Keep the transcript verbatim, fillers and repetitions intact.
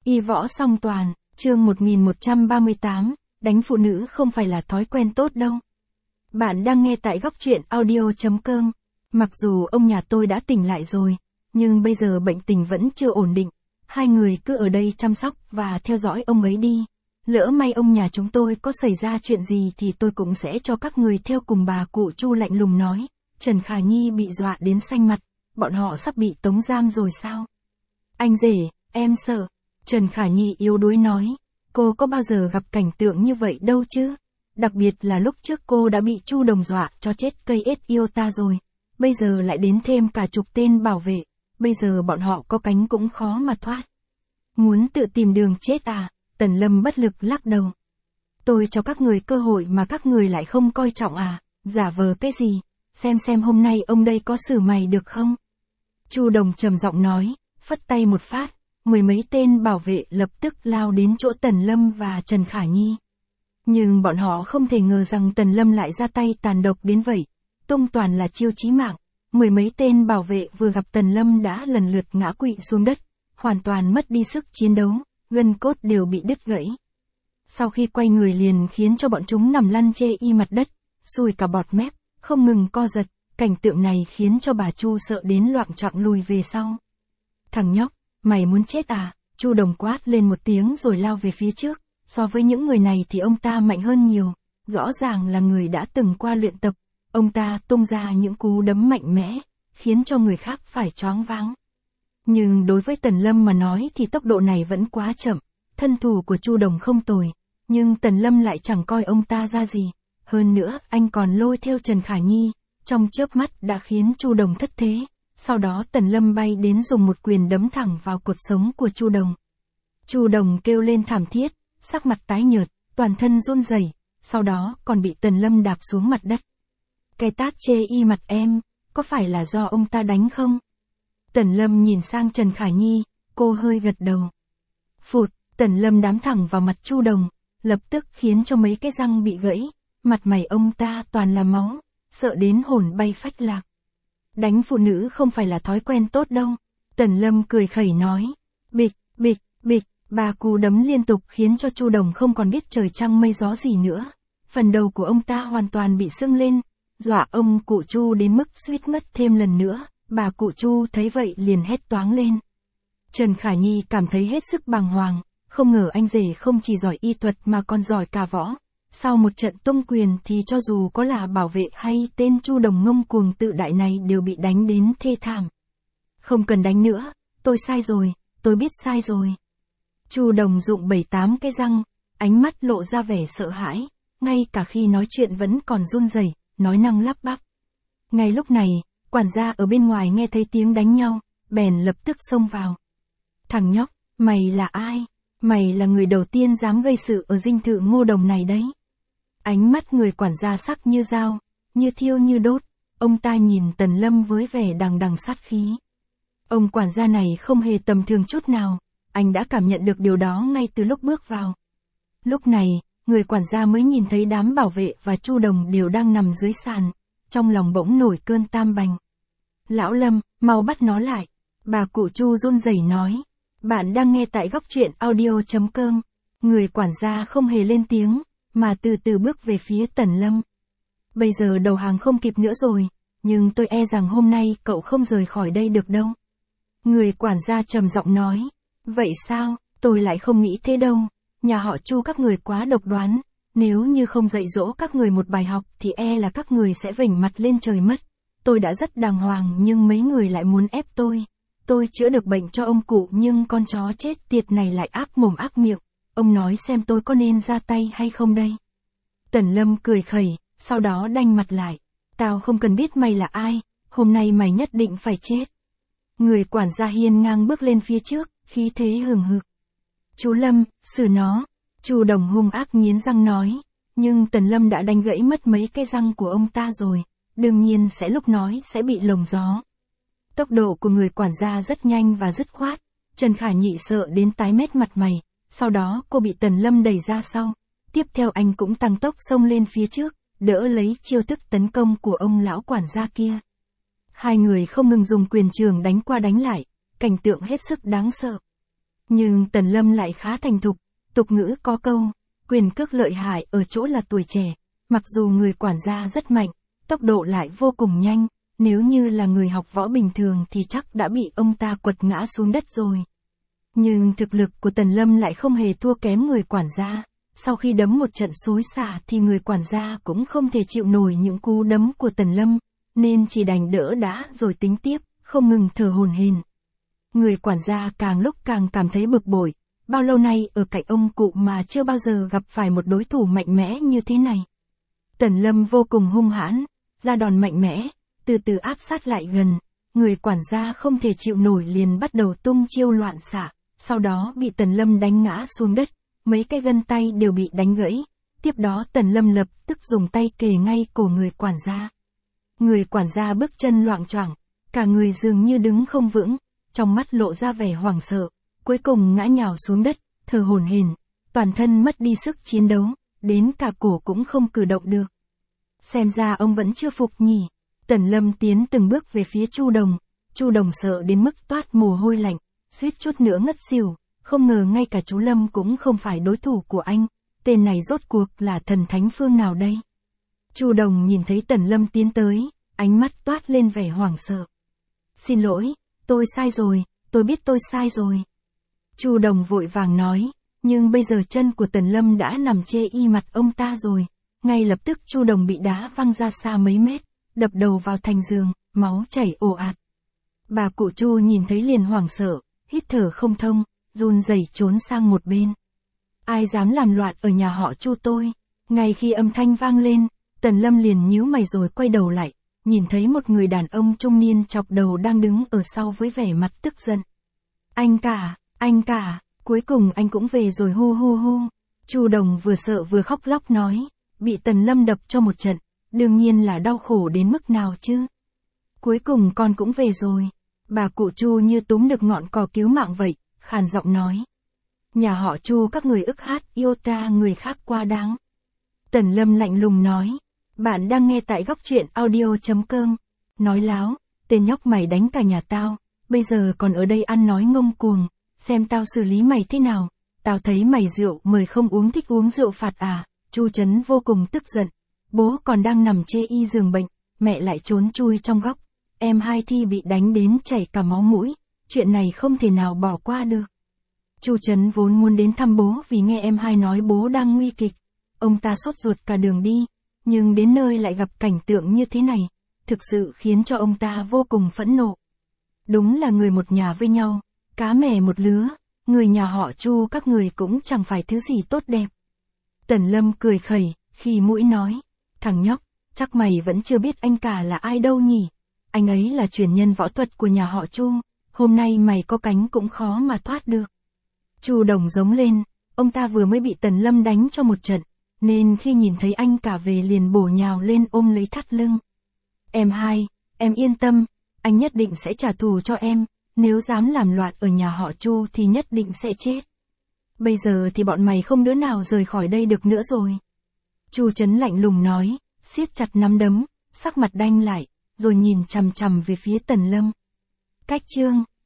Y võ song toàn, chương một nghìn một trăm ba mươi tám, đánh phụ nữ không phải là thói quen tốt đâu. Bạn đang nghe tại góc truyện audio chấm com. Mặc dù ông nhà tôi đã tỉnh lại rồi, nhưng bây giờ bệnh tình vẫn chưa ổn định. Hai người cứ ở đây chăm sóc và theo dõi ông ấy đi. Lỡ may ông nhà chúng tôi có xảy ra chuyện gì thì tôi cũng sẽ cho các người theo cùng, bà cụ Chu lạnh lùng nói. Trần Khả Nhi bị dọa đến xanh mặt, bọn họ sắp bị tống giam rồi sao? Anh rể, em sợ. Trần Khả Nhi yếu đuối nói, cô có bao giờ gặp cảnh tượng như vậy đâu chứ? Đặc biệt là lúc trước cô đã bị Chu Đồng dọa cho chết cây ết yêu ta rồi. Bây giờ lại đến thêm cả chục tên bảo vệ, bây giờ bọn họ có cánh cũng khó mà thoát. Muốn tự tìm đường chết à? Tần Lâm bất lực lắc đầu. Tôi cho các người cơ hội mà các người lại không coi trọng à? Giả vờ cái gì? Xem xem hôm nay ông đây có xử mày được không? Chu Đồng trầm giọng nói, phất tay một phát, mười mấy tên bảo vệ lập tức lao đến chỗ Tần Lâm và Trần Khả Nhi. Nhưng bọn họ không thể ngờ rằng Tần Lâm lại ra tay tàn độc đến vậy, tung toàn là chiêu chí mạng. Mười mấy tên bảo vệ vừa gặp Tần Lâm đã lần lượt ngã quỵ xuống đất, hoàn toàn mất đi sức chiến đấu, gân cốt đều bị đứt gãy. Sau khi quay người liền khiến cho bọn chúng nằm lăn chê y mặt đất, sùi cả bọt mép, không ngừng co giật. Cảnh tượng này khiến cho bà Chu sợ đến loạng choạng lùi về sau. Thằng nhóc, mày muốn chết à? Chu Đồng quát lên một tiếng rồi lao về phía trước. So với những người này thì ông ta mạnh hơn nhiều, rõ ràng là người đã từng qua luyện tập. Ông ta tung ra những cú đấm mạnh mẽ, khiến cho người khác phải choáng váng. Nhưng đối với Tần Lâm mà nói thì tốc độ này vẫn quá chậm. Thân thủ của Chu Đồng không tồi, nhưng Tần Lâm lại chẳng coi ông ta ra gì. Hơn nữa, anh còn lôi theo Trần Khả Nhi, trong chớp mắt đã khiến Chu Đồng thất thế. Sau đó Tần Lâm bay đến dùng một quyền đấm thẳng vào cột sống của Chu Đồng. Chu Đồng kêu lên thảm thiết, sắc mặt tái nhợt, toàn thân run rẩy, sau đó còn bị Tần Lâm đạp xuống mặt đất. Cái tát chê y mặt em, có phải là do ông ta đánh không? Tần Lâm nhìn sang Trần Khả Nhi, cô hơi gật đầu. Phụt, Tần Lâm đám thẳng vào mặt Chu Đồng, lập tức khiến cho mấy cái răng bị gãy, mặt mày ông ta toàn là máu, sợ đến hồn bay phách lạc. Đánh phụ nữ không phải là thói quen tốt đâu. Tần Lâm cười khẩy nói. Bịch, bịch, bịch, ba cú đấm liên tục khiến cho Chu Đồng không còn biết trời trăng mây gió gì nữa. Phần đầu của ông ta hoàn toàn bị sưng lên, dọa ông cụ Chu đến mức suýt ngất thêm lần nữa. Bà cụ Chu thấy vậy liền hét toáng lên. Trần Khả Nhi cảm thấy hết sức bàng hoàng, không ngờ anh rể không chỉ giỏi y thuật mà còn giỏi cả võ. Sau một trận tung quyền thì cho dù có là bảo vệ hay tên Chu Đồng ngông cuồng tự đại này đều bị đánh đến thê thảm. Không cần đánh nữa, tôi sai rồi, tôi biết sai rồi. Chu Đồng rụng bảy tám cái răng, ánh mắt lộ ra vẻ sợ hãi, ngay cả khi nói chuyện vẫn còn run rẩy, nói năng lắp bắp. Ngay lúc này, quản gia ở bên ngoài nghe thấy tiếng đánh nhau, bèn lập tức xông vào. Thằng nhóc, mày là ai? Mày là người đầu tiên dám gây sự ở dinh thự Ngô Đồng này đấy. Ánh mắt người quản gia sắc như dao, như thiêu như đốt, ông ta nhìn Tần Lâm với vẻ đằng đằng sát khí. Ông quản gia này không hề tầm thường chút nào, anh đã cảm nhận được điều đó ngay từ lúc bước vào. Lúc này, người quản gia mới nhìn thấy đám bảo vệ và Chu Đồng đều đang nằm dưới sàn, trong lòng bỗng nổi cơn tam bành. Lão Lâm, mau bắt nó lại, bà cụ Chu run rẩy nói. Bạn đang nghe tại góc truyện audio chấm com. Người quản gia không hề lên tiếng, mà từ từ bước về phía Tần Lâm. Bây giờ đầu hàng không kịp nữa rồi, nhưng tôi e rằng hôm nay cậu không rời khỏi đây được đâu. Người quản gia trầm giọng nói. Vậy sao, tôi lại không nghĩ thế đâu, nhà họ Chu các người quá độc đoán, nếu như không dạy dỗ các người một bài học thì e là các người sẽ vểnh mặt lên trời mất. Tôi đã rất đàng hoàng nhưng mấy người lại muốn ép tôi. Tôi chữa được bệnh cho ông cụ nhưng con chó chết tiệt này lại ác mồm ác miệng. Ông nói xem tôi có nên ra tay hay không đây? Tần Lâm cười khẩy, sau đó đanh mặt lại. Tao không cần biết mày là ai, hôm nay mày nhất định phải chết. Người quản gia hiên ngang bước lên phía trước, khí thế hừng hực. Chú Lâm, xử nó. Chu Đồng hung ác nghiến răng nói. Nhưng Tần Lâm đã đánh gãy mất mấy cái răng của ông ta rồi, đương nhiên sẽ lúc nói sẽ bị lồng gió. Tốc độ của người quản gia rất nhanh và dứt khoát. Trần Khả Nhị sợ đến tái mét mặt mày. Sau đó cô bị Tần Lâm đẩy ra sau. Tiếp theo anh cũng tăng tốc xông lên phía trước, đỡ lấy chiêu thức tấn công của ông lão quản gia kia. Hai người không ngừng dùng quyền trường đánh qua đánh lại, cảnh tượng hết sức đáng sợ. Nhưng Tần Lâm lại khá thành thục, tục ngữ có câu, quyền cước lợi hại ở chỗ là tuổi trẻ, mặc dù người quản gia rất mạnh, tốc độ lại vô cùng nhanh, nếu như là người học võ bình thường thì chắc đã bị ông ta quật ngã xuống đất rồi. Nhưng thực lực của Tần Lâm lại không hề thua kém người quản gia, sau khi đấm một trận xối xả thì người quản gia cũng không thể chịu nổi những cú đấm của Tần Lâm, nên chỉ đành đỡ đá rồi tính tiếp, không ngừng thở hổn hển. Người quản gia càng lúc càng cảm thấy bực bội, bao lâu nay ở cạnh ông cụ mà chưa bao giờ gặp phải một đối thủ mạnh mẽ như thế này. Tần Lâm vô cùng hung hãn, ra đòn mạnh mẽ, từ từ áp sát lại gần, người quản gia không thể chịu nổi liền bắt đầu tung chiêu loạn xạ, sau đó bị Tần Lâm đánh ngã xuống đất, mấy cái gân tay đều bị đánh gãy, tiếp đó Tần Lâm lập tức dùng tay kề ngay cổ người quản gia. Người quản gia bước chân loạng choạng, cả người dường như đứng không vững, trong mắt lộ ra vẻ hoảng sợ, cuối cùng ngã nhào xuống đất, thở hổn hển, toàn thân mất đi sức chiến đấu, đến cả cổ cũng không cử động được. Xem ra ông vẫn chưa phục nhỉ. Tần Lâm tiến từng bước về phía Chu Đồng, Chu Đồng sợ đến mức toát mồ hôi lạnh, suýt chút nữa ngất xỉu, không ngờ ngay cả chú Lâm cũng không phải đối thủ của anh, tên này rốt cuộc là thần thánh phương nào đây? Chu Đồng nhìn thấy Tần Lâm tiến tới, ánh mắt toát lên vẻ hoảng sợ. Xin lỗi, tôi sai rồi, tôi biết tôi sai rồi. Chu Đồng vội vàng nói, nhưng bây giờ chân của Tần Lâm đã nằm chê y mặt ông ta rồi, ngay lập tức Chu Đồng bị đá văng ra xa mấy mét, đập đầu vào thành giường, máu chảy ồ ạt. Bà cụ Chu nhìn thấy liền hoảng sợ, hít thở không thông, run rẩy trốn sang một bên. Ai dám làm loạn ở nhà họ Chu tôi? Ngay khi âm thanh vang lên, Tần Lâm liền nhíu mày rồi quay đầu lại, nhìn thấy một người đàn ông trung niên chọc đầu đang đứng ở sau với vẻ mặt tức giận. Anh cả, anh cả, cuối cùng anh cũng về rồi hu hu hu. Chu Đồng vừa sợ vừa khóc lóc nói, bị Tần Lâm đập cho một trận, đương nhiên là đau khổ đến mức nào chứ. Cuối cùng con cũng về rồi. Bà cụ Chu như túm được ngọn cỏ cứu mạng vậy, khàn giọng nói. Nhà họ Chu các người ức hát yêu ta người khác quá đáng. Tần Lâm lạnh lùng nói. Bạn đang nghe tại góc truyện audio chấm com. Nói láo, tên nhóc mày đánh cả nhà tao, bây giờ còn ở đây ăn nói ngông cuồng, xem tao xử lý mày thế nào. Tao thấy mày rượu mời không uống thích uống rượu phạt à. Chu Trấn vô cùng tức giận. Bố còn đang nằm chê y giường bệnh, mẹ lại trốn chui trong góc. Em hai Thi bị đánh đến chảy cả máu mũi, chuyện này không thể nào bỏ qua được. Chu Trấn vốn muốn đến thăm bố vì nghe em hai nói bố đang nguy kịch. Ông ta sốt ruột cả đường đi, nhưng đến nơi lại gặp cảnh tượng như thế này, thực sự khiến cho ông ta vô cùng phẫn nộ. Đúng là người một nhà với nhau, cá mè một lứa, người nhà họ Chu các người cũng chẳng phải thứ gì tốt đẹp. Tần Lâm cười khẩy, khi mũi nói, thằng nhóc, chắc mày vẫn chưa biết anh cả là ai đâu nhỉ. Anh ấy là truyền nhân võ thuật của nhà họ Chu, hôm nay mày có cánh cũng khó mà thoát được. Chu Đồng giống lên, ông ta vừa mới bị Tần Lâm đánh cho một trận, nên khi nhìn thấy anh cả về liền bổ nhào lên ôm lấy thắt lưng. Em hai, em yên tâm, anh nhất định sẽ trả thù cho em, nếu dám làm loạn ở nhà họ Chu thì nhất định sẽ chết. Bây giờ thì bọn mày không đứa nào rời khỏi đây được nữa rồi. Chu Trấn lạnh lùng nói, siết chặt nắm đấm, sắc mặt đanh lại, rồi nhìn chằm chằm về phía Tần Lâm. Cách chương